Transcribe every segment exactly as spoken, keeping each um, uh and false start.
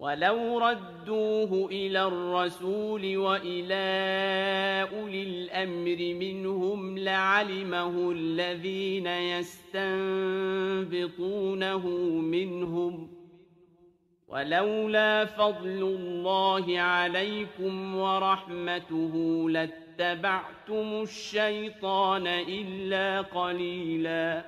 ولو ردوه إلى الرسول وإلى أولي الأمر منهم لعلمه الذين يستنبطونه منهم ولولا فضل الله عليكم ورحمته لاتبعتم الشيطان إلا قليلا.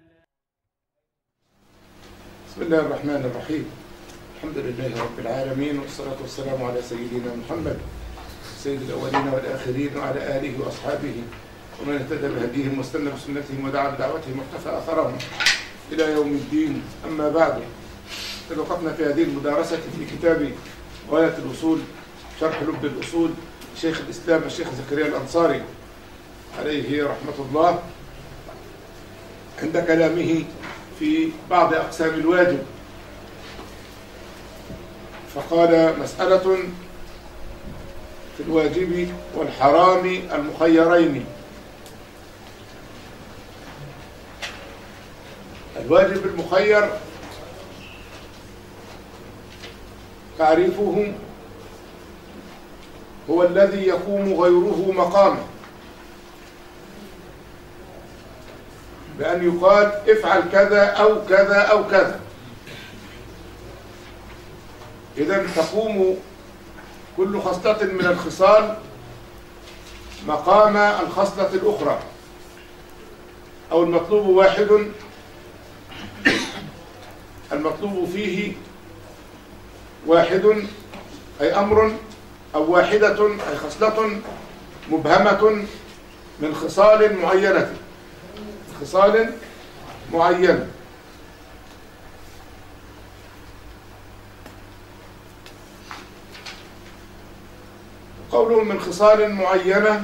بسم الله الرحمن الرحيم. الحمد لله رب العالمين، والصلاة والسلام على سيدنا محمد سيد الأولين والآخرين وعلى آله وأصحابه ومن اهتدى بهديهم واستنى بسنتهم ودعا بدعوتهم واقتفى أثرهم إلى يوم الدين. أما بعد، قد وقفنا في هذه المدارسة في كتاب غاية الوصول شرح لب الأصول شيخ الإسلام الشيخ زكريا الأنصاري عليه رحمة الله، عند كلامه في بعض أقسام الواجب، فقال: مسألة في الواجب والحرام المخيرين. الواجب المخير تعريفه هو الذي يقوم غيره مقامه، بأن يقال افعل كذا أو كذا أو كذا. إذن تقوم كل خصلة من الخصال مقام الخصلة الأخرى، أو المطلوب واحد المطلوب فيه واحد أي أمر، أو واحدة أي خصلة مبهمة من خصال معينة خصال معينة. قولهم من خصال معينة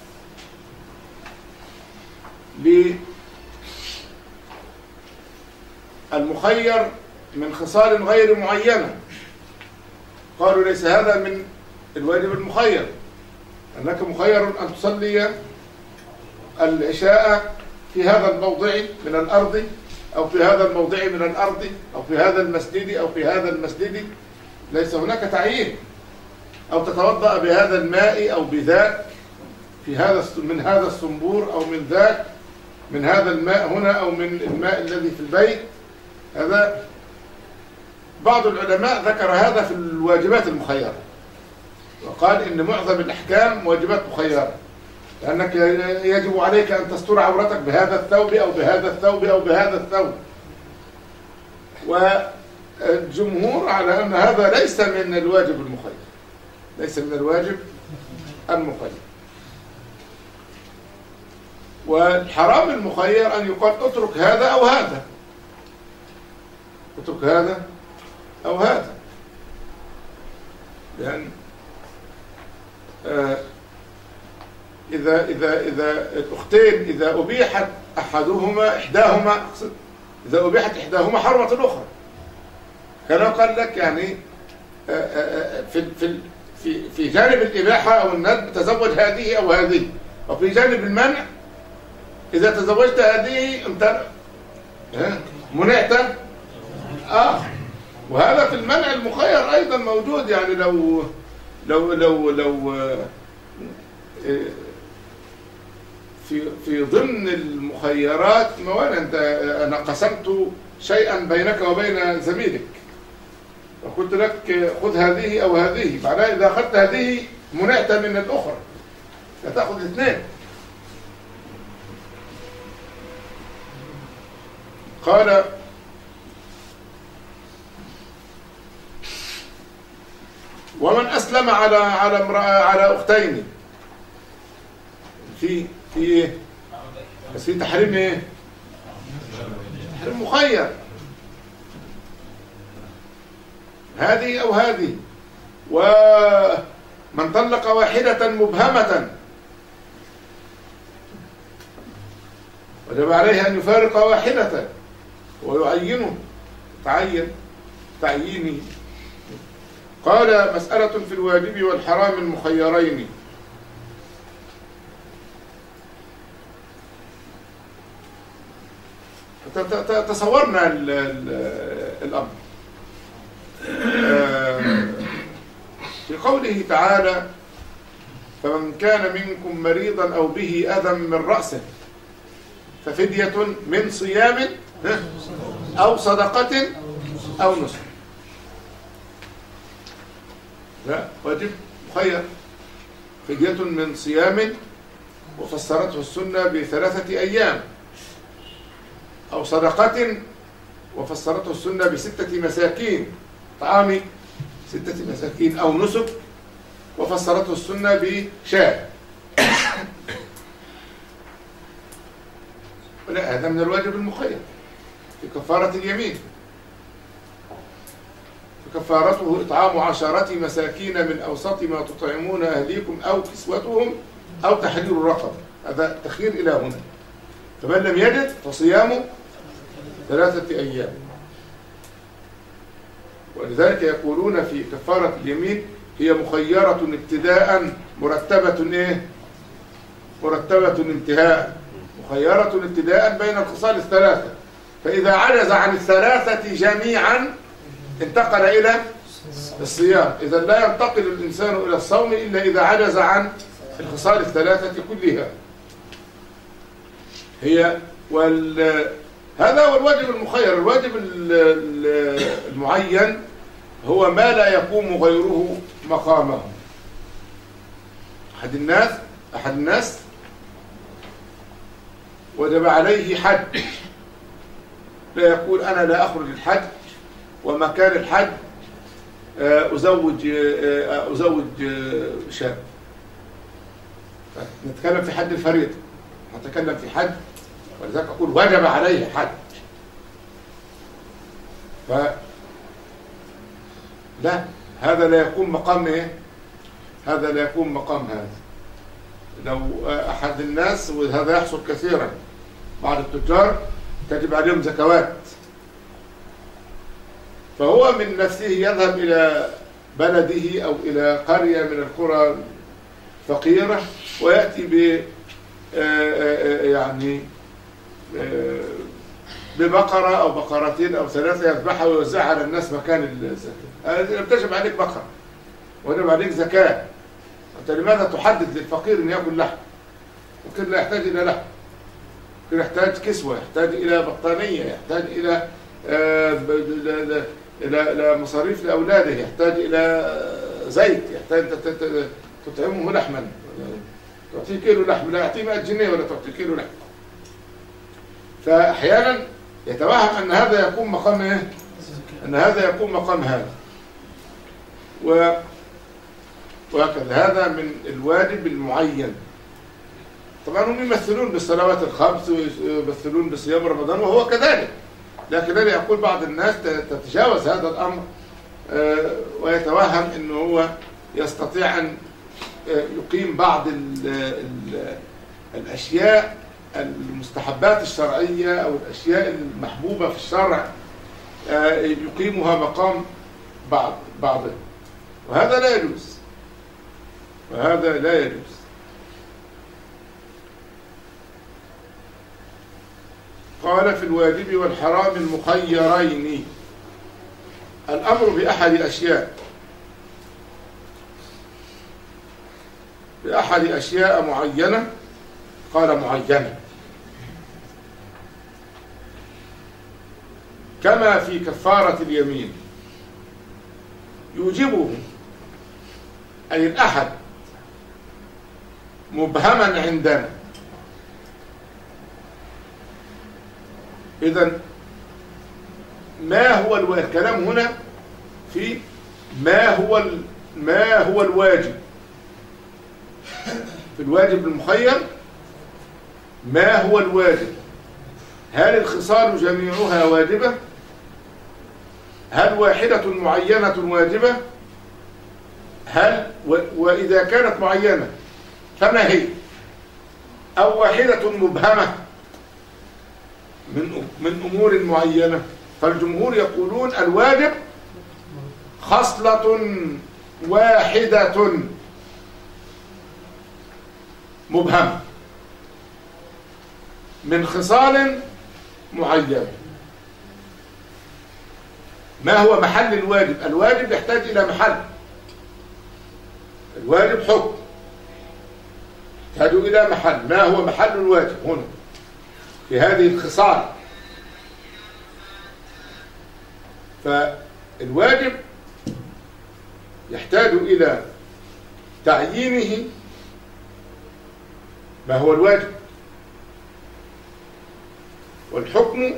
للمخير من خصال غير معينة، قالوا ليس هذا من الواجب المخير، أنك مخير أن تصلي العشاء في هذا الموضع من الأرض، أو في هذا الموضع من الأرض، أو في هذا المسجد أو في هذا المسجد، ليس هناك تعيين. أو تتوضأ بهذا الماء أو بذاك، في هذا من هذا الصنبور أو من ذاك، من هذا الماء هنا أو من الماء الذي في البيت. هذا بعض العلماء ذكر هذا في الواجبات المخيرة، وقال إن معظم الأحكام واجبات مخيرة، لأنك يجب عليك أن تستر عورتك بهذا الثوب أو بهذا الثوب أو بهذا الثوب. والجمهور على أن هذا ليس من الواجب المخير، ليس من الواجب المخير. والحرام المخير أن يقال اترك هذا أو هذا، اترك هذا أو هذا، لأن آه إذا إذا إذا الأختين إذا أبيحت أحدهما إحداهما أقصد إذا أبيحت إحداهما حرمت الأخرى، كما قال لك يعني آه آه في في في في جانب الإباحة أو الندب تزوج هذه أو هذه، وفي جانب المنع إذا تزوجت هذه أنت منعت. آه وهذا في المنع المخير أيضا موجود، يعني لو لو لو لو في في ضمن المخيرات موانع، أنت أنا قسمت شيئا بينك وبين زميلك وقلت لك خذ هذه أو هذه، معناها إذا أخذت هذه منعت من الأخرى، فتأخذ الاثنين. قال: ومن أسلم على على امرأة على أختين، في في إيه؟ بس في تحريم إيه؟ تحريم مخير، هذه أو هذه. ومن طلق واحدة مبهمة وجب عليه أن يفارق واحدة ويعينه تعين تعيينه. قال: مسألة في الواجب والحرام المخيرين. تصورنا الأمر. لقوله تعالى فمن كان منكم مريضا أو به أذى من رأسه ففدية من صيام أو صدقة أو نسك. لا واجب مخير. فدية من صيام وفسرته السنة بثلاثة أيام، أو صدقة وفسرته السنة بستة مساكين طعام ستة مساكين، أو نسك وفسرته السنة بشاة. لا هذا من الواجب المخير في كفارة اليمين. فكفارته إطعام عشرة مساكين من أوسط ما تطعمون أهليكم أو كسوتهم أو تحرير الرقبة. هذا تخيير إلى هنا. فمن لم يجد فصيام ثلاثة أيام. ولذلك يقولون في كفارة اليمين هي مخيرة ابتداء مرتبة إيه؟ مرتبة انتهاء. مخيرة ابتداء بين الخصال الثلاثة، فإذا عجز عن الثلاثة جميعا انتقل إلى الصيام. إذا لا ينتقل الإنسان إلى الصوم إلا إذا عجز عن الخصال الثلاثة كلها. هي وال هذا هو الواجب المخير. الواجب المعين هو ما لا يقوم غيره مقامه. أحد الناس أحد الناس وجب عليه حج، لا يقول أنا لا أخرج الحج ومكان الحج أزوج أزوج شاب. نتكلم في حج الفريضة، نتكلم في حج، ولذلك أقول وجب عليه حج. ف لا هذا لا يكون مقام إيه؟ هذا لا يكون مقام هذا. لو أحد الناس، وهذا يحصل كثيرا، بعض التجار تجب عليهم زكوات، فهو من نفسه يذهب إلى بلده أو إلى قرية من القرى الفقيرة ويأتي ب يعني ببقرة أو بقرتين أو ثلاثة يذبحها ويوزعها على الناس مكان الزكاة. تجب عليك بقرة ويجب عليك زكاة. أنت لماذا تحدد للفقير أن يأكل لحم؟ ممكن لا يحتاج إلى لحم، ممكن يحتاج كسوة، يحتاج إلى بطانية، يحتاج إلى إلى إلى مصاريف لأولاده، يحتاج إلى زيت، يحتاج تطعمه لحما، تعطيه كيلو لحم لا يعطيه مئة جنيه ولا تعطيه كيلو لحم. فأحيانا يتوهم أن هذا يكون مقام إيه؟ أن هذا يكون مقام هذا. و وهكذا هذا من الواجب المعين. طبعا هم يمثلون بالصلوات الخمس ويمثلون بصيام رمضان وهو كذلك، لكن أنا يقول بعض الناس تتجاوز هذا الأمر ويتوهم أنه هو يستطيع أن يقيم بعض ال ال الأشياء المستحبات الشرعية أو الأشياء المحبوبة في الشرع يقيمها مقام بعض بعضه، وهذا لا يجوز، وهذا لا يجوز. قال في الواجب والحرام المخيرين الأمر بأحد أشياء بأحد أشياء معينة. قال معينة كما في كفارة اليمين يوجبه أي الأحد مبهما عندنا. إذن ما هو الكلام هنا في ما هو ما هو الواجب. في الواجب المخير ما هو الواجب؟ هل الخصال جميعها واجبة؟ هل واحدة معينة واجبة؟ هل وإذا كانت معينة فما هي؟ أو واحدة مبهمة من من أمور معينة؟ فالجمهور يقولون الواجب خصلة واحدة مبهمة من خصال معينة. ما هو محل الواجب؟ الواجب يحتاج إلى محل، الواجب حكم يحتاج إلى محل. ما هو محل الواجب هنا في هذه الخصال؟ فالواجب يحتاج إلى تعيينه. ما هو الواجب؟ والحكم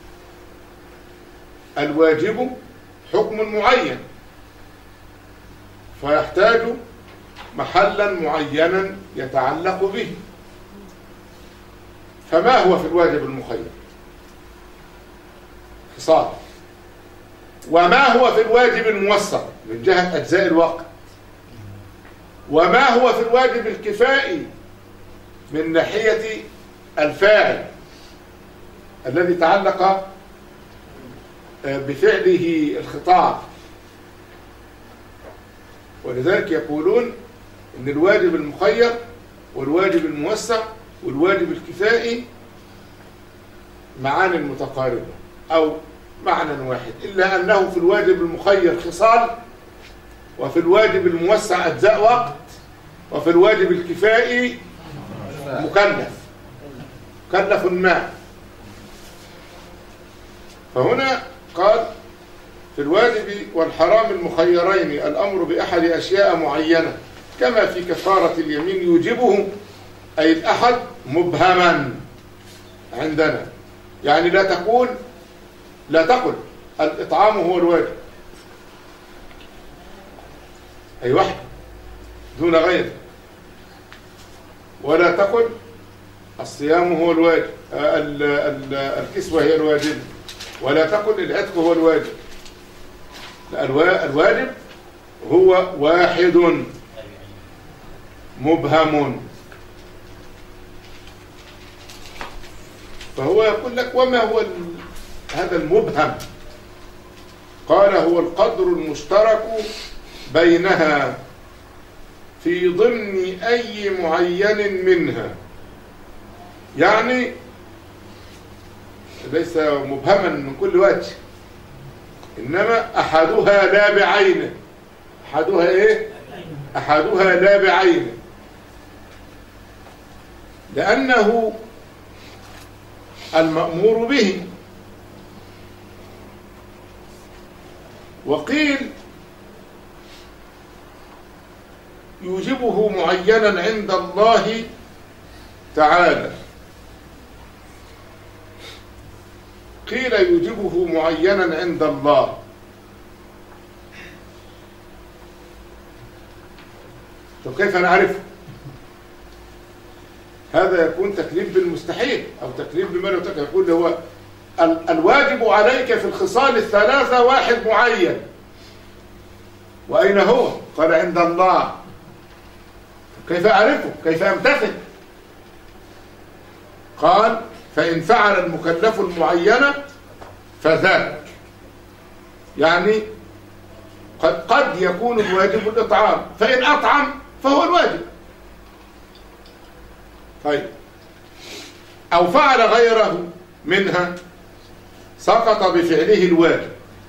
الواجب حكم معين، فيحتاج محلا معينا يتعلق به. فما هو في الواجب المخير؟ خصال. وما هو في الواجب الموسط من جهة أجزاء الوقت؟ وما هو في الواجب الكفائي من ناحية الفاعل الذي تعلق بفعله الخطاب؟ ولذلك يقولون إن الواجب المخير والواجب الموسع والواجب الكفائي معان متقاربة أو معنى واحد، إلا أنه في الواجب المخير خصال، وفي الواجب الموسع أجزاء وقت، وفي الواجب الكفائي مكلف مكلف ما. فهنا قال في الواجب والحرام المخيرين الأمر بأحد أشياء معينة كما في كفارة اليمين يوجبه، أي الأحد مبهما عندنا. يعني لا تقول لا تقل الإطعام هو الواجب، أي واحد دون غيره، ولا تقل الصيام هو الواجب، الكسوة هي الواجب، ولا تقل العتق هو الواجب. الواجب هو واحد مبهم. فهو يقول لك وما هو هذا المبهم؟ قال هو القدر المشترك بينها في ضمن أي معين منها. يعني ليس مبهما من كل وجه، إنما أحدها لا بعينه. أحدها إيه؟ أحدها لا بعينه، لأنه المأمور به. وقيل يوجبه معينا عند الله تعالى، قيل يوجبه معينا عند الله. طب كيف نعرفه؟ هذا يكون تكليف بالمستحيل أو تكليف بما لا يطاق. يقول هو الواجب عليك في الخصال الثلاثة واحد معين، وأين هو؟ قال عند الله. كيف أعرفه؟ كيف أمتثل؟ قال فإن فعل المكلف المعينة فذاك. يعني قد, قد يكون الواجب الإطعام، فإن أطعم فهو الواجب. طيب، أو فعل غيره منها سقط بفعله الواجب.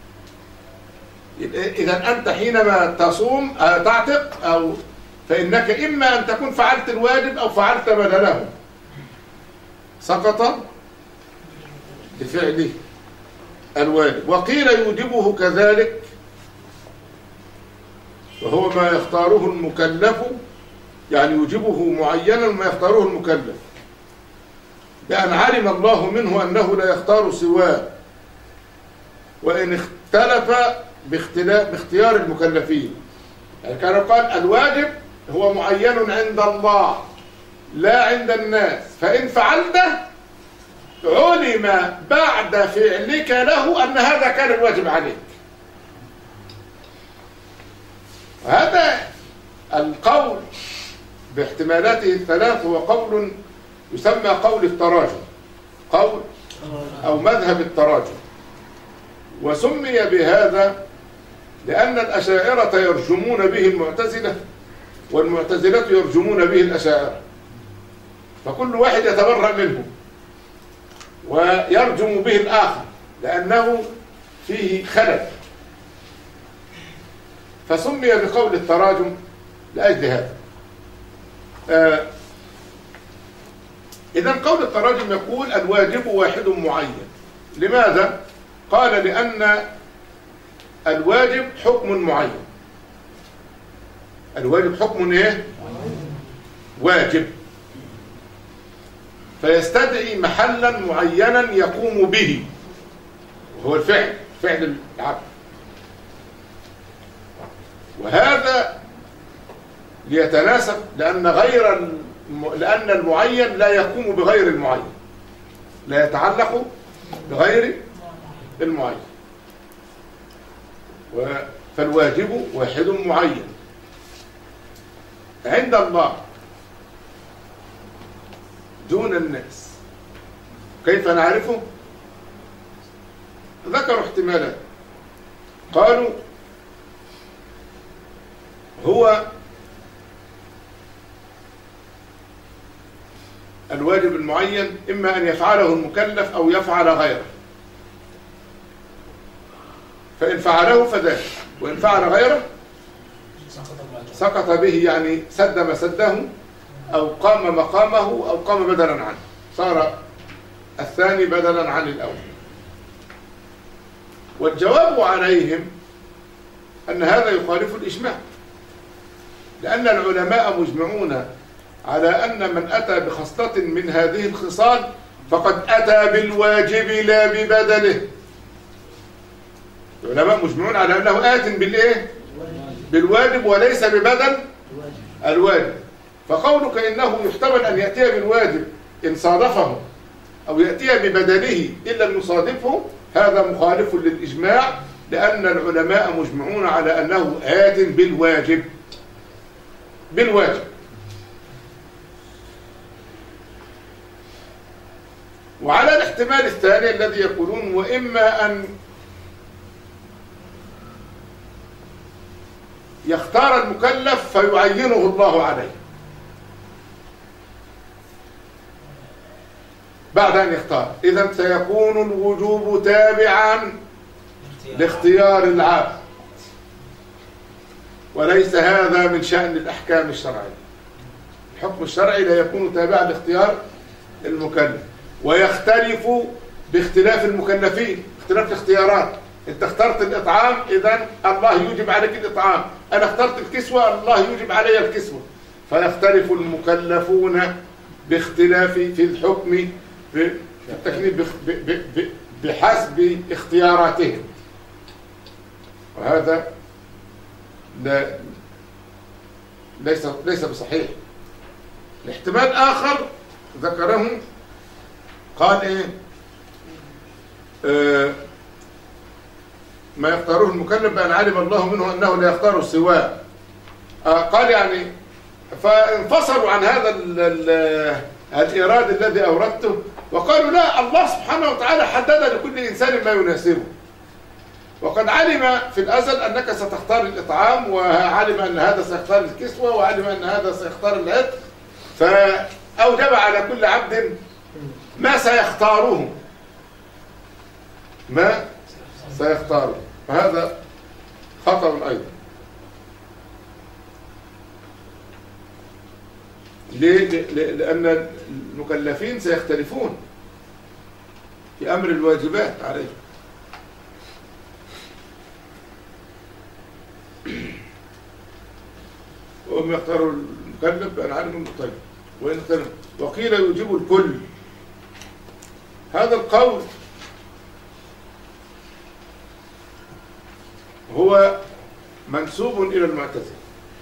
إذا أنت حينما تصوم أو تعتق أو فإنك إما أن تكون فعلت الواجب أو فعلت بدله، سقط بفعله الواجب. وقيل يوجبه كذلك، وهو ما يختاره المكلف، يعني يوجبه معينا ما يختاره المكلف، بأن علم الله منه أنه لا يختار سواه، وإن اختلف باختلاف باختيار المكلفين. يعني كان قال الواجب هو معين عند الله لا عند الناس، فإن فعلته علم بعد فعلك له أن هذا كان الواجب عليك. هذا القول باحتمالاته الثلاث هو قول يسمى قول التراجم، قول أو مذهب التراجم. وسمي بهذا لأن الأشاعرة يرجمون به المعتزلة، والمعتزلة يرجمون به الأشاعرة، فكل واحد يتبرأ منه ويرجم به الآخر لأنه فيه خلل، فسمي بقول التراجم لأجل هذا. آه إذا قول التراجم يقول الواجب واحد معين. لماذا؟ قال لأن الواجب حكم معين. الواجب حكم ايه؟ واجب، فيستدعي محلا معينا يقوم به، وهو الفعل، فعل العبد. وهذا ليتناسب، لأن غير الم... لأن المعين لا يقوم بغير المعين، لا يتعلق بغير المعين. و... فالواجب واحد معين عند الله دون الناس. كيف نعرفه؟ ذكروا احتمالات. قالوا هو الواجب المعين إما أن يفعله المكلف أو يفعل غيره، فإن فعله فذاك، وإن فعل غيره سقط به، يعني سد مسده أو قام مقامه أو قام بدلا عنه، صار الثاني بدلا عن الأول. والجواب عليهم أن هذا يخالف الإجماع، لأن العلماء مجمعون على أن من أتى بخصلة من هذه الخصال فقد أتى بالواجب لا ببدله. العلماء مجمعون على أنه آت بالإيه؟ بالواجب وليس ببدل الواجب. فقولك إنه يحتمل أن يأتي بالواجب إن صادفه أو يأتي ببدله إن لم يصادفه، هذا مخالف للإجماع، لأن العلماء مجمعون على أنه آت بالواجب بالواجب. وعلى الاحتمال الثاني الذي يقولون وإما أن يختار المكلف فيعينه الله عليه بعد أن يختار، إذن سيكون الوجوب تابعا لاختيار العبد، وليس هذا من شأن الأحكام الشرعية. الحكم الشرعي لا يكون تابعا لاختيار المكلف، ويختلف باختلاف المكلفين، اختلاف الاختيارات. انت اخترت الإطعام، إذن الله يوجب عليك الإطعام. أنا اخترت الكسوة، الله يوجب علي الكسوة. فيختلف المكلفون باختلاف في الحكم في التكليف بحسب اختياراتهم، وهذا لا ليس ليس بصحيح. الاحتمال آخر ذكره، قال ايه؟ آه ما يختاره المكلف بأن علم الله منه أنه لا يختار سواه. آه قال يعني فانفصلوا عن هذا ال ال الإيراد الذي أوردته، وقالوا لا، الله سبحانه وتعالى حدد لكل إنسان ما يناسبه، وقد علم في الأزل أنك ستختار الإطعام، وعلم أن هذا سيختار الكسوة، وعلم أن هذا سيختار العتق، فأوجب على كل عبد ما سيختاره ما سيختاره فهذا خطأ أيضا. ليه؟ لأن المكلفين سيختلفون في أمر الواجبات عليه. وهم يختاروا المكلف بأن علم المطلب، وإن اختلف وقيل يجيب الكل. هذا القول هو منسوب إلى المعتزلة.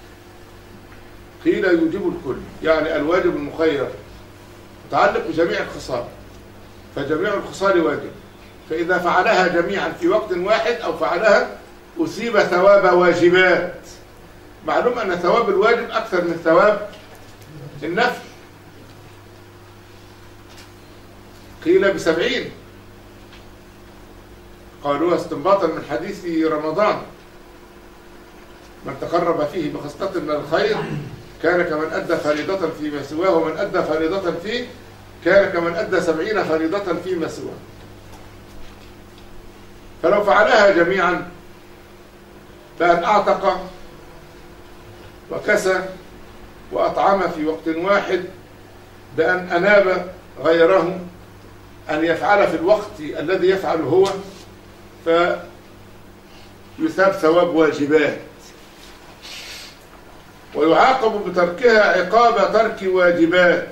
قيل يجيب الكل، يعني الواجب المخير متعلق بجميع الخصال، فجميع الخصال واجب، فإذا فعلها جميعا في وقت واحد أو فعلها أصيب ثواب واجبات. معلوم أن ثواب الواجب أكثر من ثواب النفل. قيل بسبعين، قالوها استنباطا من حديث رمضان: من تقرب فيه بخصلة من الخير كان كمن أدى فريضة فيما سواه، ومن أدى فريضة فيه كان كمن أدى سبعين فريضة فيما سواه. فلو فعلها جميعا بأن أعتق وكسى وأطعم في وقت واحد بأن أناب غيره أن يفعل في الوقت الذي يفعل هو، فيثاب ثواب واجبات، ويعاقب بتركها عقاب ترك واجبات،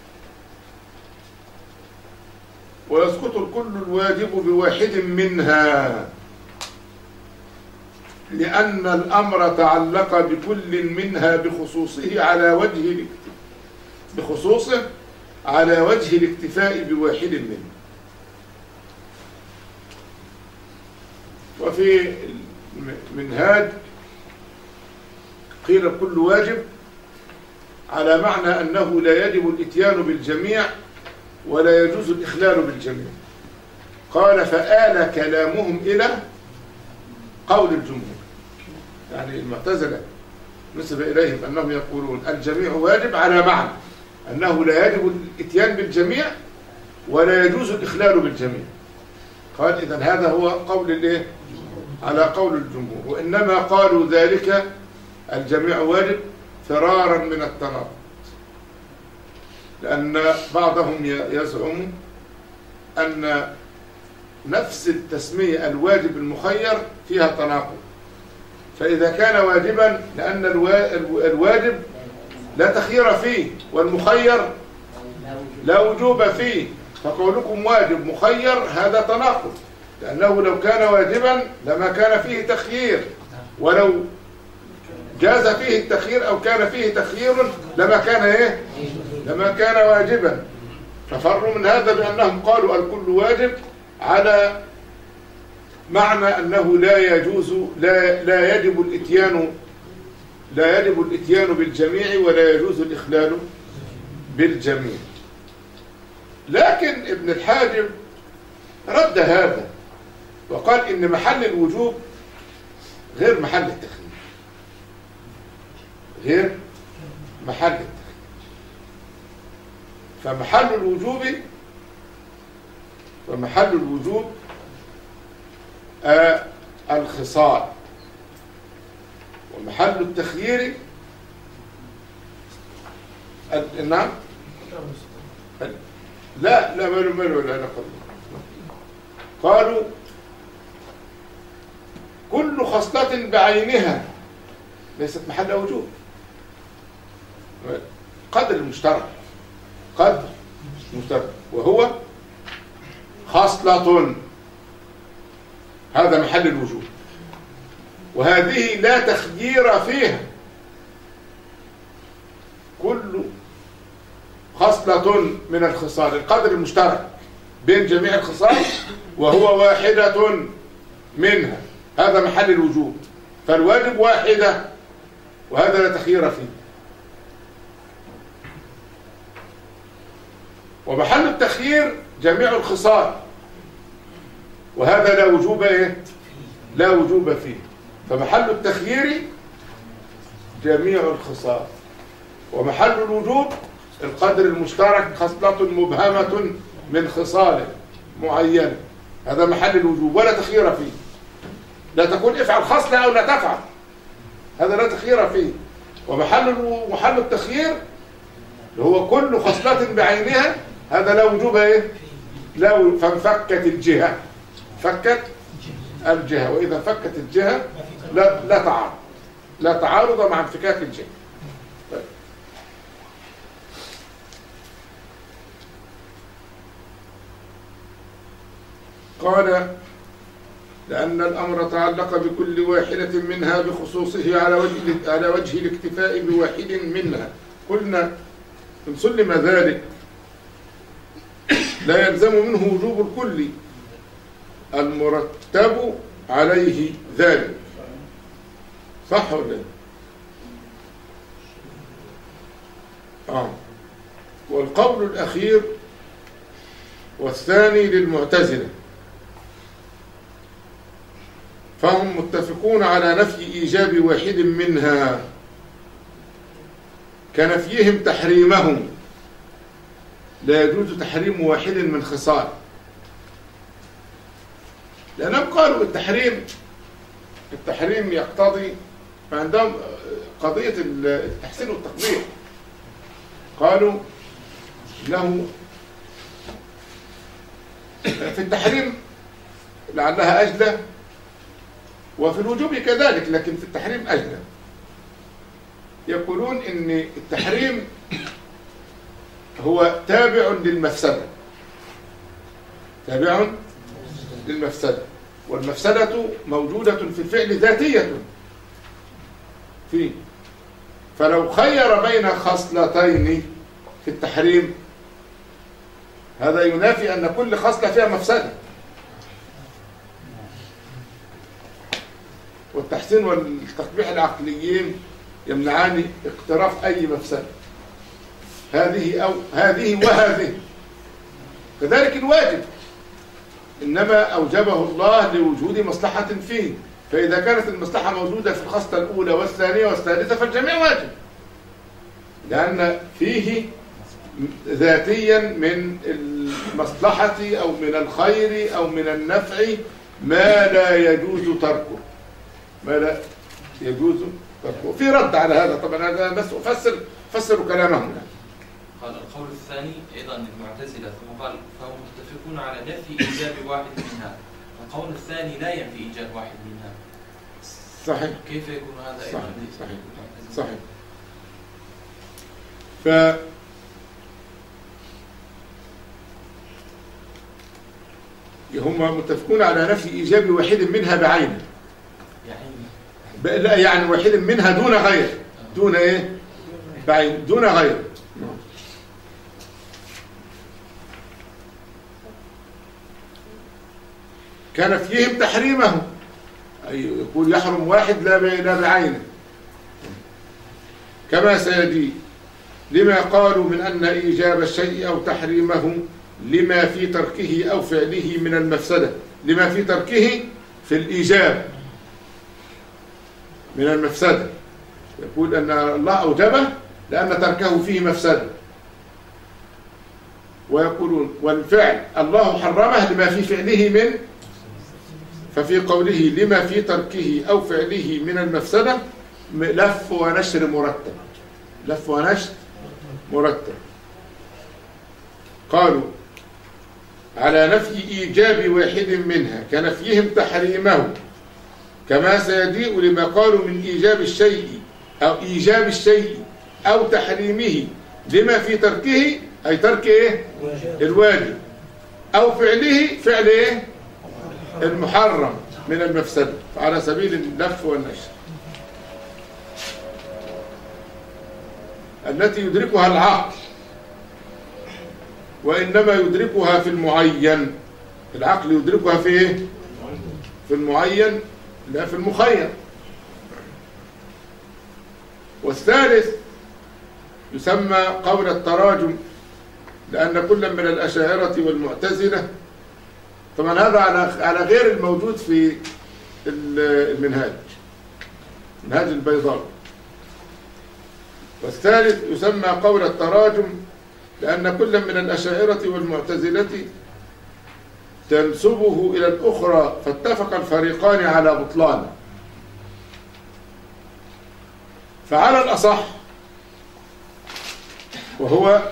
ويسقط الكل الواجب بواحد منها، لأن الأمر تعلق بكل منها بخصوصه على وجه بخصوصه على وجه الاكتفاء بواحد منه. وفي المنهاج قيل كل واجب على معنى أنه لا يجب الإتيان بالجميع ولا يجوز الإخلال بالجميع. قال فآل كلامهم إلى قول الجمهور، يعني المعتزلة نسب إليهم أنهم يقولون الجميع واجب على معنى أنه لا يجب الإتيان بالجميع ولا يجوز الإخلال بالجميع. قال إذن هذا هو قول الإيه؟ على قول الجمهور. وإنما قالوا ذلك الجميع واجب فرارا من التناقض، لأن بعضهم يزعم أن نفس التسمية الواجب المخير فيها تناقض، فإذا كان واجبا لأن الواجب لا تخيير فيه والمخير لا وجوب فيه، فقولكم واجب مخير هذا تناقض، لأنه لو كان واجبا لما كان فيه تخيير، ولو جاز فيه التخيير أو كان فيه تخيير لما كان إيه؟ لما كان واجبا. ففروا من هذا بأنهم قالوا الكل واجب على معنى أنه لا يجوز لا لا يجب الإتيان لا يجب الإتيان بالجميع ولا يجوز الإخلال بالجميع. لكن ابن الحاجب رد هذا وقال إن محل الوجوب غير محل التخيير، غير محل التخيير. فمحل الوجوب فمحل الوجوب آه الخصال، ومحل التخيير نعم لا لا ماله ماله ولا نقل. قالوا كل خصلة بعينها ليست محل وجوب، قدر المشترك قدر مشترك وهو خصلة، هذا محل الوجوب، وهذه لا تخيير فيها، كل خصلة من الخصال القدر المشترك بين جميع الخصال وهو واحدة منها، هذا محل الوجوب، فالواجب واحدة وهذا لا تخيير فيه. ومحل التخيير جميع الخصال وهذا لا وجوب ايه؟ لا وجوب فيه. فمحل التخيير جميع الخصال، ومحل الوجوب القدر المشترك خصلة مبهمة من خصال معينة، هذا محل الوجوب ولا تخيير فيه. لا تقول افعل خصلة أو لا تفعل، هذا لا تخيير فيه. ومحل محل التخيير اللي هو كل خصلة بعينها، هذا لا وجوب ايه؟ لا، فانفكت الجهة، فكت الجهة، وإذا فكت الجهة لا لا تعارض لا تعارض مع انفكاك الجهة. طيب. قال لأن الأمر تعلق بكل واحدة منها بخصوصه على وجه على وجه الاكتفاء بواحد منها. قلنا إن سلم ذلك لا يلزم منه وجوب الكل المرتب عليه ذلك، صح ولا لا؟ آه. والقول الأخير والثاني للمعتزلة، فهم متفقون على نفي إيجاب واحد منها كنفيهم تحريمهم، لا يجوز تحريم واحد من خصال، لأنهم قالوا التحريم التحريم يقتضي فعندهم قضية التحسين والتقبيح. قالوا إنه في التحريم لعلها أجلى، وفي الوجوب كذلك، لكن في التحريم أجلى. يقولون إن التحريم هو تابع للمفسدة، تابع للمفسدة، والمفسدة موجودة في الفعل ذاتية فيه. فلو خير بين خصلتين في التحريم هذا ينافي أن كل خصلة فيها مفسدة، والتحسين والتقبيح العقليين يمنعان اقتراف أي مفسدة، هذه أو هذه وهذه. كذلك الواجب إنما أوجبه الله لوجود مصلحة فيه، فإذا كانت المصلحة موجودة في الخصلة الأولى والثانية والثالثة فالجميع واجب، لأن فيه ذاتيا من المصلحة أو من الخير أو من النفع ما لا يجوز تركه، ما لا يجوز تركه. في رد على هذا طبعا، هذا بس أفسر أفسر كلامهم. قال القول الثاني أيضا المعتزلة، ثم قال فهم متفقون على نفي إيجاب واحد منها، القول الثاني لا ينفي إيجاب واحد منها. صحيح. كيف يكون هذا أيضا؟ صحيح صحيح, صحيح. ف هم متفقون على نفي إيجاب واحد منها بعينه، يعني لا يعني واحد منها دون غير، دون إيه؟ بعين، دون غير. كان فيهم تحريمه، أي يقول يحرم واحد لا لا بعينه، كما سيجي لما قالوا من أن إيجاب الشيء أو تحريمه لما في تركه أو فعله من المفسدة، لما في تركه في الإيجاب من المفسدة، يقول أن الله أوجبه لأن تركه فيه مفسدة. ويقولون والفعل الله حرمه لما في فعله من، ففي قوله لما في تركه أو فعله من المفسدة لف ونشر مرتب، لف ونشر مرتب. قالوا على نفي إيجاب واحد منها كنفيهم تحريمه، كما سيجيء لما قالوا من إيجاب الشيء أو إيجاب الشيء أو تحريمه لما في تركه، أي ترك إيه؟ الواجب، أو فعله فعل إيه؟ المحرم من المفسدة، على سبيل اللف والنشر التي يدركها العقل، وإنما يدركها في المعين. العقل يدركها في إيه؟ في المعين لا في المخير. والثالث يسمى قول التراجم، لأن كل من الأشاعرة والمعتزلة، طبعا هذا على على غير الموجود في المنهاج، منهاج البيضاوي. والثالث يسمى قول التراجم لأن كل من الأشاعرة والمعتزلة تنسبه إلى الأخرى، فاتفق الفريقان على بطلانه. فعلى الأصح وهو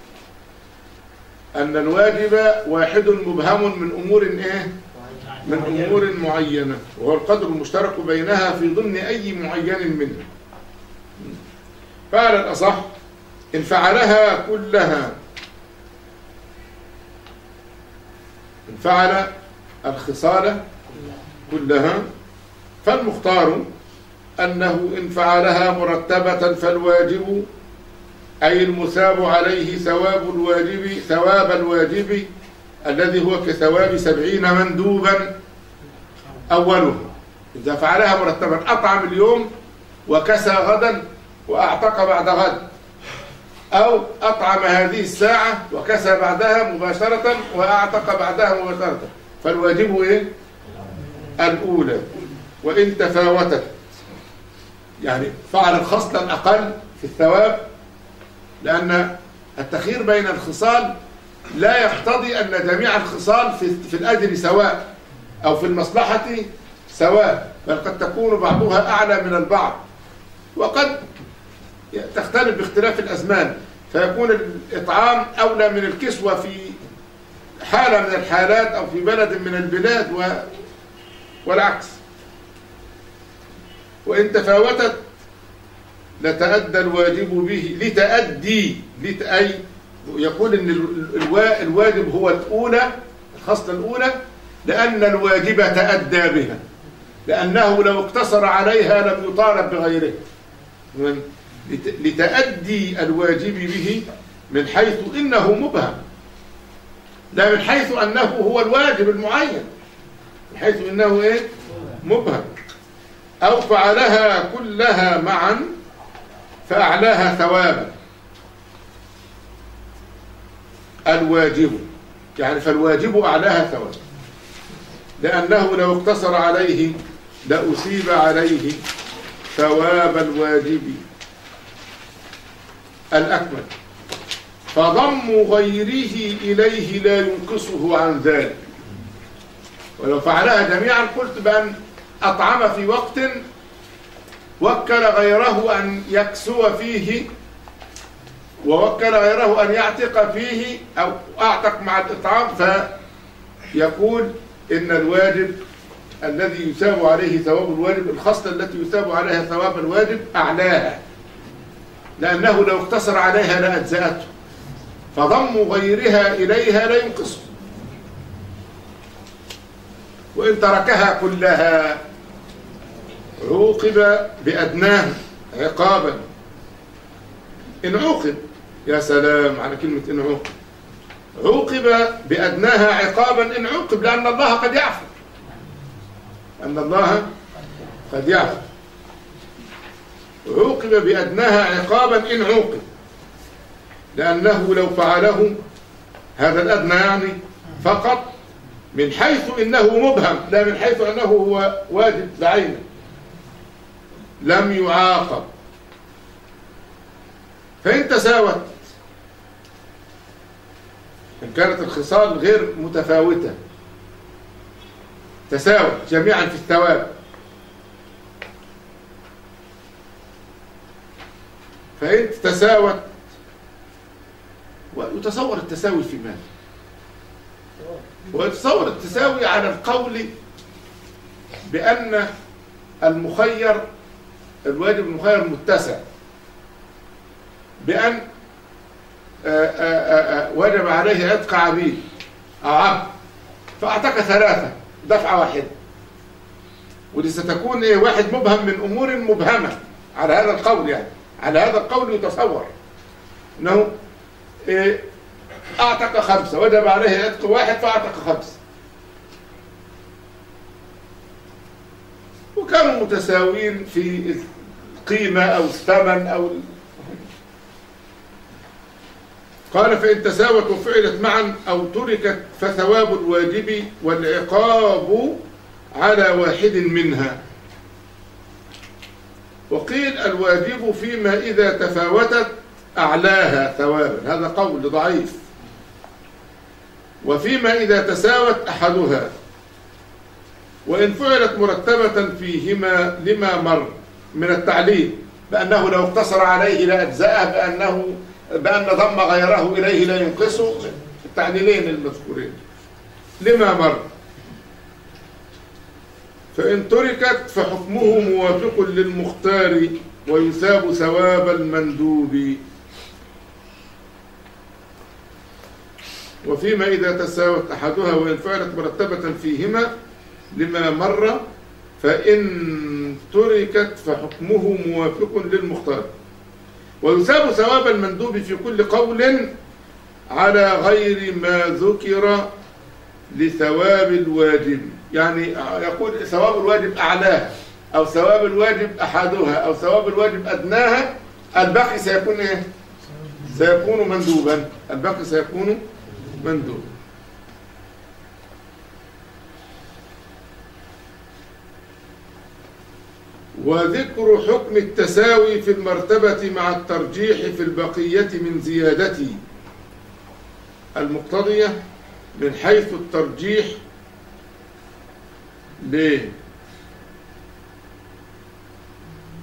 أن الواجب واحد مبهم من أمور إيه؟ من أمور معينة، وهو القدر المشترك بينها في ضمن أي معين منه. فعلى الأصح إن فعلها كلها، إن فعل الخصال كلها، فالمختار أنه إن فعلها مرتبة فالواجب أي المثاب عليه ثواب الواجب، ثواب الواجب الذي هو كثواب سبعين مندوبا أوله. إذا فعلها مرتبا أطعم اليوم وكسى غدا وأعتق بعد غد، أو أطعم هذه الساعة وكسى بعدها مباشرة وأعتق بعدها مباشرة، فالواجب إيه؟ الأولى. وإن تفاوتت، يعني فعل الخصلة الأقل في الثواب، لأن التخيير بين الخصال لا يقتضي أن جميع الخصال في, في الأجر سواء أو في المصلحة سواء، بل قد تكون بعضها أعلى من البعض، وقد تختلف باختلاف الأزمان، فيكون الإطعام أولى من الكسوة في حالة من الحالات أو في بلد من البلاد و... والعكس. وإن تفاوتت لتأدى الواجب به لتأدي لت... أي يقول إن الوا... الواجب هو الأولى، الخصلة الأولى، لأن الواجب تأدى بها، لأنه لو اقتصر عليها لم يطالب بغيره. لت... لتأدي الواجب به من حيث إنه مبهم، لا من حيث أنه هو الواجب المعين، من حيث إنه إيه؟ مبهم. أو فعلها كلها معا فأعلاها ثوابا الواجب، يعني فالواجب أعلاها ثوابا، لأنه لو اقتصر عليه لأصيب عليه ثواب الواجب الأكمل، فضم غيره إليه لا ينقصه عن ذلك. ولو فعلها جميعا قلت بأن أطعم في وقت وكل غيره أن يكسو فيه، ووكل غيره أن يعتق فيه أو أعتق مع الإطعام، فيقول إن الواجب الذي يثاب عليه ثواب الواجب، الخصلة التي يثاب عليها ثواب الواجب أعلاها، لأنه لو اقتصر عليها لأجزأته، فضم غيرها إليها لا ينقصه. وإن تركها كلها عوقب بأدناه عقابا. إن عوقب، يا سلام على كلمة إن عوقب، عوقب بأدناها عقابا إن عوقب، لأن الله قد يعفو، أن الله قد يعفو. عوقب بأدناها عقابا إن عوقب، لأنه لو فعله هذا الأدنى يعني فقط من حيث إنه مبهم، لا من حيث أنه هو واجب بعينه، لم يعاقب. فإن تساوت، إن كانت الخصال غير متفاوتة تساوت جميعا في الثواب، فإن تساوت، ويتصور التساوي في ماذا؟ ويتصور التساوي على القول بأن المخير الواجب المخير متسع، بأن آآ آآ واجب عليه عتق عبيد أو عبد فأعتق ثلاثة دفعة واحدة، ودي ستكون إيه؟ واحد مبهم من أمور مبهمة على هذا القول، يعني على هذا القول يتصور أنه إيه؟ أعتق خمسة وجب عليه عتق واحد فأعتق خمسة، وكانوا متساويين في القيمة أو الثمن أو قال فإن تساوت وفعلت معا أو تركت فثواب الواجب والعقاب على واحد منها. وقيل الواجب فيما إذا تفاوتت أعلاها ثوابا، هذا قول ضعيف، وفيما إذا تساوت أحدها، وإن فعلت مرتبة فيهما لما مر من التعليل بأنه لو اقتصر عليه لأجزأه، بأنه بأن ضم غيره إليه لا ينقصه، التعليلين المذكورين لما مر. فإن تركت فحكمه موافق للمختار ويثاب ثواب المندوب. وفيما إذا تساوت أحدها وإن فعلت مرتبة فيهما لما مر، فإن تركت فحكمه موافق للمختار ويثاب ثواب المندوب في كل قول على غير ما ذكر لثواب الواجب. يعني يقول ثواب الواجب أعلاها أو ثواب الواجب أحدها أو ثواب الواجب أدناها، الباقي سيكون إيه؟ سيكون مندوبا، الباقي سيكون مندوبا. وذكر حكم التساوي في المرتبة مع الترجيح في البقية من زيادته المقتضية من حيث الترجيح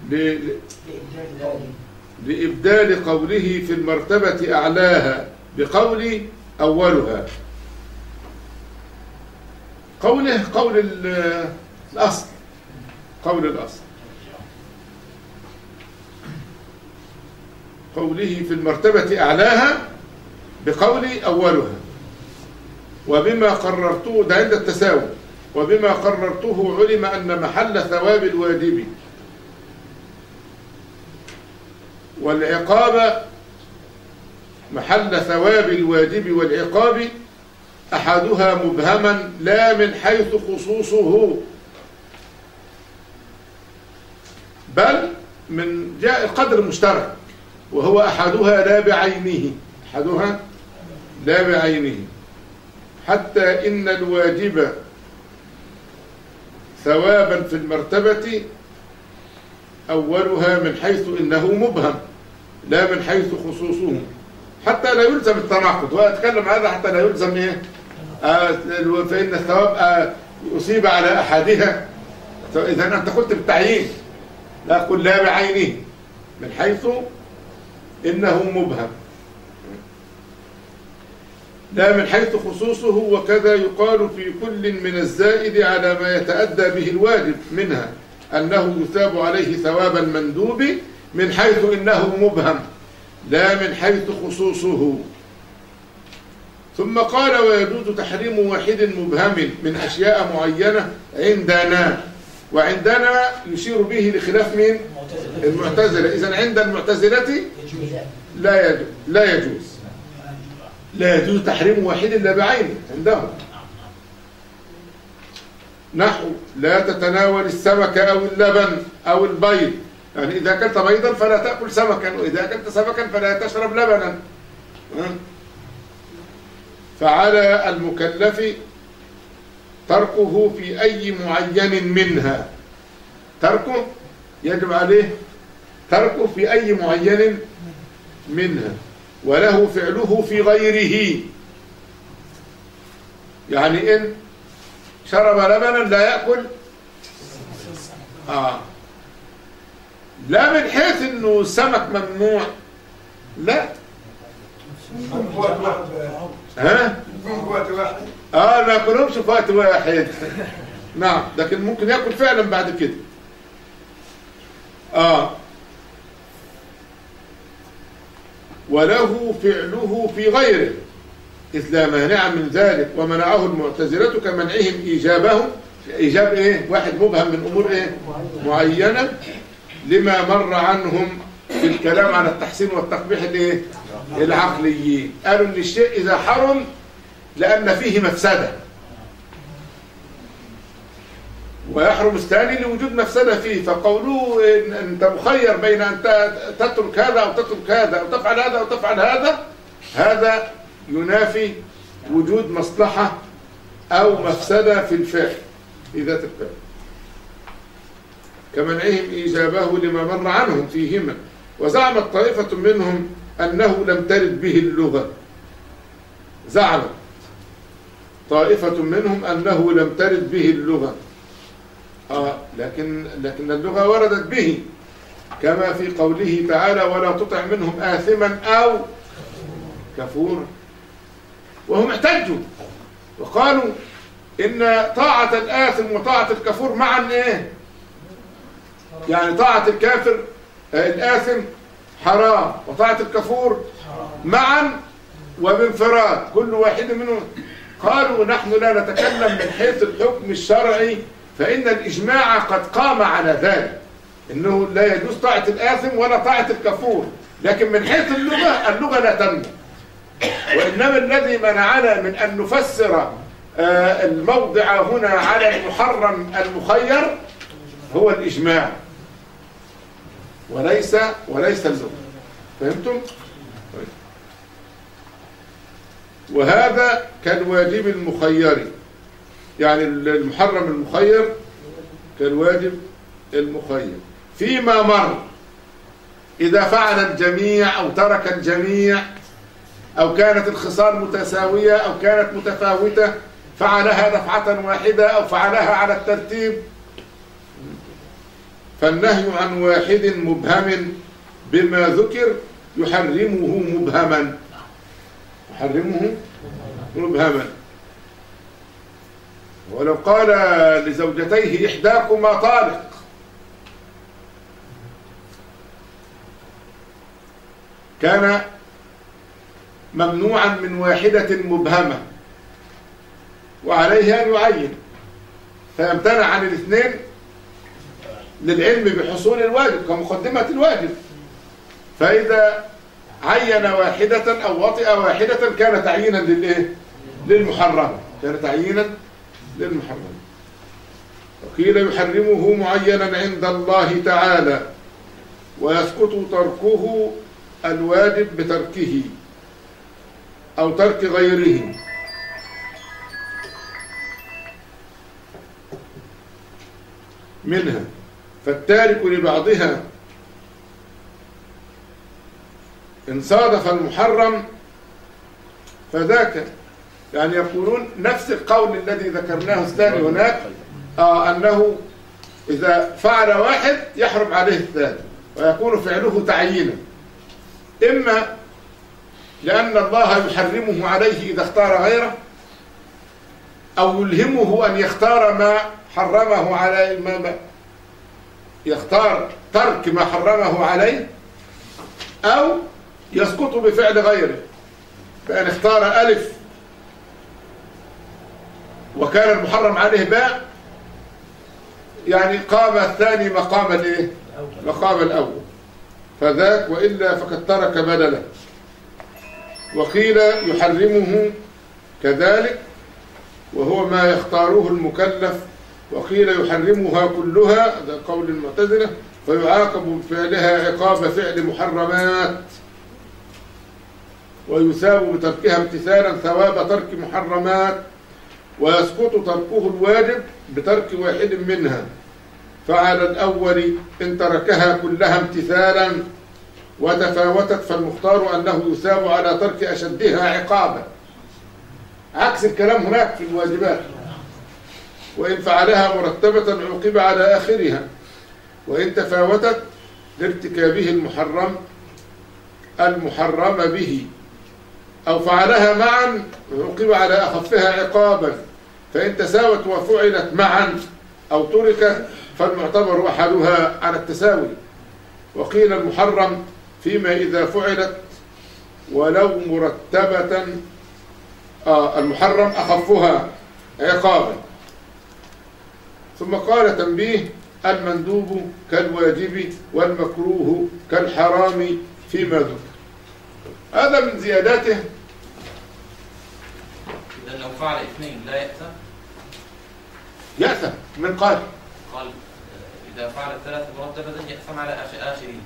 لإبدال قوله في المرتبة أعلاها بقول أولها. قوله قول الأصل، قول الأصل، قوله في المرتبة أعلاها بقول أولها. وبما قررته، ده عند التساوي، وبما قررته علم أن محل ثواب الواجب والعقاب، محل ثواب الواجب والعقاب أحدها مبهما لا من حيث خصوصه، بل من جاء القدر المشترك، وهو أحدها لا بعينه، أحدها لا بعينه، حتى إن الواجب ثوابا في المرتبة أولها من حيث إنه مبهم لا من حيث خصوصه، حتى لا يلزم التناقض. وأتكلم هذا حتى لا يلزم إيه؟ آه فإن الثواب آه يصيب على أحدها. إذا أنت قلت بالتعيين، لا قل لا بعينه من حيث إنه مبهم لا من حيث خصوصه. وكذا يقال في كل من الزائد على ما يتأدى به الواجب منها أنه يثاب عليه ثواب المندوب من حيث إنه مبهم لا من حيث خصوصه. ثم قال ويجوز تحريم واحد مبهم من أشياء معينة عندنا، وعندنا يشير به لخلاف من المعتزلة. إذن عند المعتزلة لا يجوز لا يجوز لا يجوز تحريم واحد لا بعينه عندهم، نحو لا تتناول السمك أو اللبن أو البيض، يعني إذا أكلت بيضا فلا تأكل سمكا، وإذا أكلت سمكا فلا تشرب لبنا. فعلى المكلف تركه في أي معين منها، تركه يجب عليه تركه في أي معين منها، وله فعله في غيره. يعني إن شرب لبنا لا يأكل آه لا من حيث إنه السمك ممنوع، لا ها اه ما ياكلهمش في وقت واحد نعم، لكن ممكن ياكل فعلا بعد كده. اه وله فعله في غيره إذ لا مانع من ذلك، ومنعه المعتزلة كمنعهم إيجابه، إيجاب إيه؟ واحد مبهم من أمور إيه؟ معينة، لما مر عنهم في الكلام على التحسين والتقبيح الإيه؟ العقليين. قالوا إن الشيء إذا حرم لأن فيه مفسدة، ويحرم الثاني لوجود مفسدة فيه، فقولوه إن أنت مخير بين أن تترك هذا أو تترك هذا أو تفعل هذا أو تفعل هذا، هذا ينافي وجود مصلحة أو مفسدة في الفعل في ذات الفعل، كمنعهم إيجابه لما مر عنهم فيهما. وزعمت طائفة منهم أنه لم ترد به اللغة، زعمت طائفة منهم أنه لم ترد به اللغة، آه لكن لكن اللغة وردت به، كما في قوله تعالى ولا تطع منهم آثما أو كفورا. وهم احتجوا وقالوا إن طاعة الآثم وطاعة الكفور معا إيه؟ يعني طاعة الكافر الآثم حرام، وطاعة الكفور معا وبانفراد كل واحد منهم. قالوا نحن لا نتكلم من حيث الحكم الشرعي، فإن الإجماع قد قام على ذلك إنه لا يجوز طاعة الآثم ولا طاعة الكفور، لكن من حيث اللغة اللغة لا تمنع. وإنما الذي منعنا من أن نفسر الموضع هنا على المحرم المخير هو الإجماع وليس وليس اللغة. فهمتم؟ وهذا كالواجب المخير، يعني المحرم المخير كالواجب المخير فيما مر، إذا فعل الجميع أو ترك الجميع أو كانت الخصال متساوية أو كانت متفاوتة، فعلها دفعة واحدة أو فعلها على الترتيب. فالنهي عن واحد مبهم بما ذكر يحرمه مبهما، يحرمه مبهما. ولو قال لزوجتيه إحداكما طالق كان ممنوعا من واحدة مبهمة، وعليه أن يعين، فيمتنع عن الاثنين للعلم بحصول الواجب كمقدمة الواجب. فإذا عين واحدة أو وطئ واحدة كان تعيينا للإيه؟ للمحرم، كان تعيينا للمحرم. وقيل يحرمه معينا عند الله تعالى، ويسقط تركه الواجب بتركه أو ترك غيره. منها فالتارك لبعضها إن صادف المحرم فذاك، يعني يقولون نفس القول الذي ذكرناه الثاني هناك، آه أنه إذا فعل واحد يحرم عليه الثاني، ويكون فعله تعيينا، إما لأن الله يحرمه عليه إذا اختار غيره، أو يلهمه أن يختار ما حرمه عليه، ما يختار ترك ما حرمه عليه، أو يسقط بفعل غيره، فإن اختار ألف وكان المحرم عليه باء يعني قام الثاني مقام الايه؟ مقام الأول، فذاك، وإلا فقد ترك بدله. وقيل يحرمه كذلك وهو ما يختاره المكلف، وقيل يحرمها كلها، هذا قول المعتزلة، فيعاقب بفعلها عقاب فعل محرمات، ويثاب بتركها امتثالا ثواب ترك محرمات، ويسقط تركه الواجب بترك واحد منها. فعلى الأول إن تركها كلها امتثالا وتفاوتت فالمختار أنه يثاب على ترك أشدها عقابا، عكس الكلام هناك في الواجبات. وإن فعلها مرتبة عوقب على آخرها، وإن تفاوتت لارتكابه المحرم المحرم به، أو فعلها معا عوقب على أخفها عقابا. فإن تساوت وفعلت معا أو تركت فالمعتبر أحدها على التساوي. وقيل المحرم فيما إذا فعلت ولو مرتبة، آه المحرم أخفها عقابا. ثم قال تنبيه: المندوب كالواجب والمكروه كالحرام فيما ذكر. هذا من زياداته. إذا لو فعل اثنين لا يأثم؟ يأثم من قال؟ قال إذا فعل الثلاثة مرتبة يأثم على آخرين.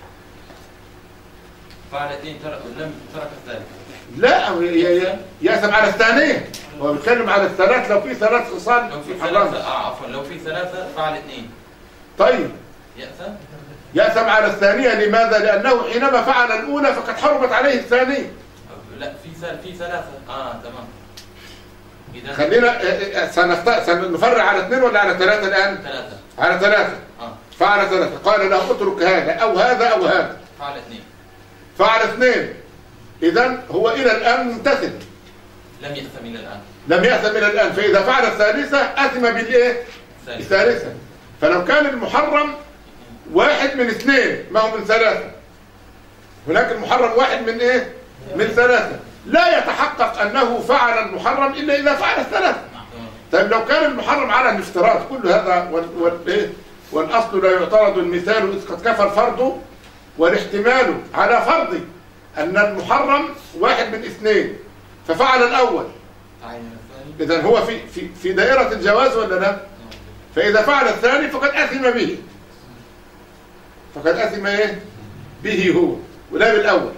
فعل اثنين ترك لم ترك الثالث. لا، يأثم على الثانية. هو بيتكلم على الثلاث، لو في ثلاث خصال لو في ثلاثة آه عفوا لو في ثلاثة فعل اثنين. طيب يأثم؟ يأثم على الثانية. لماذا؟ لأنه حينما فعل الأولى فقد حرمت عليه الثانية. لا، في في ثلاثة. آه تمام. إذا خلينا سنفت... سنفرع على اثنين ولا على ثلاثة الآن؟ ثلاثة. على ثلاثة. آه. فعل ثلاثة، قال له اترك هذا أو هذا أو هذا. فعل اثنين. فعل اثنين. إذن هو إلى الآن ممتثل. لم يأثم إلى الآن. لم يأثم إلى الآن، فإذا فعل الثالثة أثم بالإيه؟ الثالثة. فلو كان المحرم واحد من اثنين ما هو من ثلاثة، هناك المحرم واحد من إيه؟ من ثلاثة، لا يتحقق أنه فعل المحرم إلا إذا فعل الثلاثة. طيب لو كان المحرم على الافتراض كل هذا وال... وال... والأصل لا يعترض المثال إذ قد كفى الفرض، والاحتمال على فرض أن المحرم واحد من اثنين ففعل الأول، إذن هو في في في دائرة الجواز ولا لا؟ فإذا فعل الثاني فقد أثم به، فقد أثم إيه؟ به هو ولا بالأول.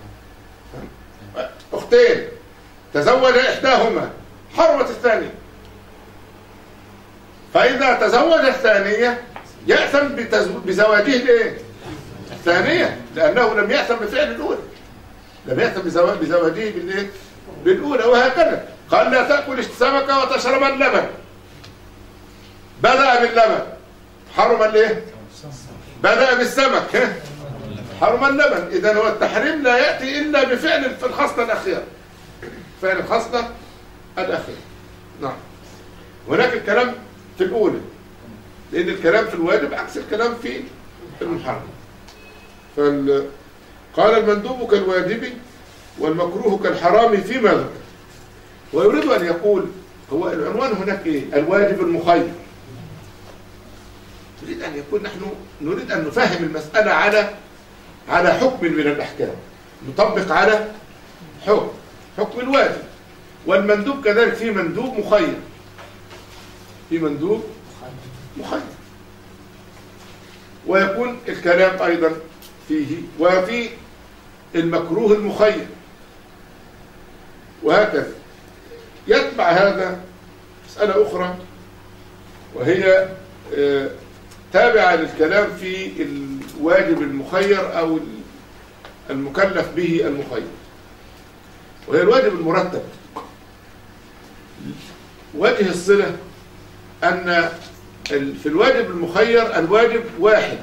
أختين تزوج إحداهما حرمت الثانية، فإذا تزوج الثانية يأثم بزواجه الإيه؟ الثانية، لأنه لم يأثم بفعل الأولى، لم يأثم بزواجه بالإيه؟ بالأولى. وهكذا قال: لا تأكل السمك وتشرب اللبن، بدأ باللبن حرم الإيه؟ بدأ بالسمك ها حرم اللبن. إذا هو التحريم لا يأتي إلا بفعل في الخصلة الأخيرة، فعل الخصلة الأخيرة. نعم. هناك الكلام في الأولى، لأن الكلام في الواجب عكس الكلام في المحرم. فال... قال المندوب كالواجب والمكروه كالحرام فيما ذكر. ويريد أن يقول هو العنوان هناك إيه؟ الواجب المخير. يريد أن يقول نحن نريد أن نفهم المسألة على على حكم من الأحكام، نطبق على حكم حكم الواجب. والمندوب كذلك في مندوب مخير، في مندوب مخير. ويكون الكلام أيضا فيه وفي المكروه المخير، وهكذا. يتبع هذا مسألة أخرى وهي تابعة للكلام في الواجب المخير أو المكلف به المخير، وهي الواجب المرتب. وجه الصلة أن في الواجب المخير الواجب واحد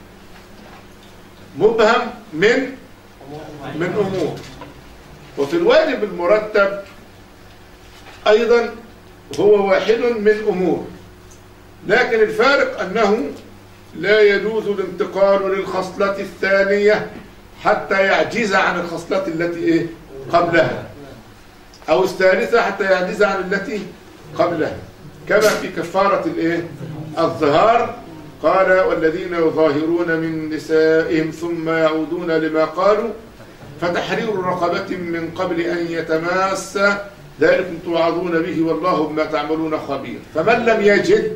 مبهم من من أمور، وفي الواجب المرتب أيضا هو واحد من أمور، لكن الفارق أنه لا يجوز الانتقال للخصلة الثانية حتى يعجز عن الخصلة التي إيه قبلها، أو الثالثة حتى يعجز عن التي قبلها، كما في كفارة الإيه الظهار. قال والذين يظاهرون من نسائهم ثم يعودون لما قالوا فتحرير رقبة من قبل أن يتماسا ذلكم توعظون به والله بما تعملون خبير. فمن لم يجد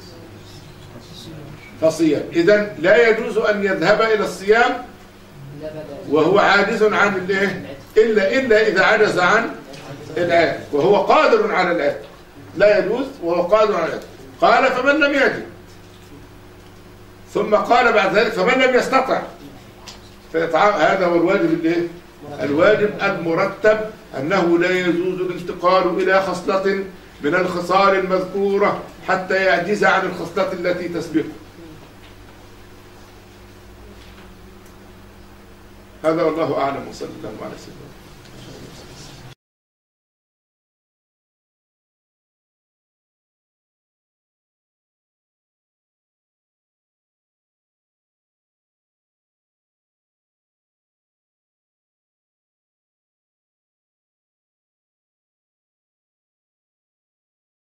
فصيام. إذن لا يجوز أن يذهب إلى الصيام وهو عاجز عن الايه إلا إلا إذا عجز عن العتق وهو قادر على العتق، لا يجوز وهو قادر على العتق. قال فمن لم يجد، ثم قال بعد ذلك فمن لم يستطع فيطعم. هذا هو الواجب الايه الواجب المرتب، أنه لا يجوز الانتقال إلى خصلة من الخصال المذكورة حتى يعجز عن الخصلة التي تسبقه. هذا والله أعلم، وصلى الله على سيدنا.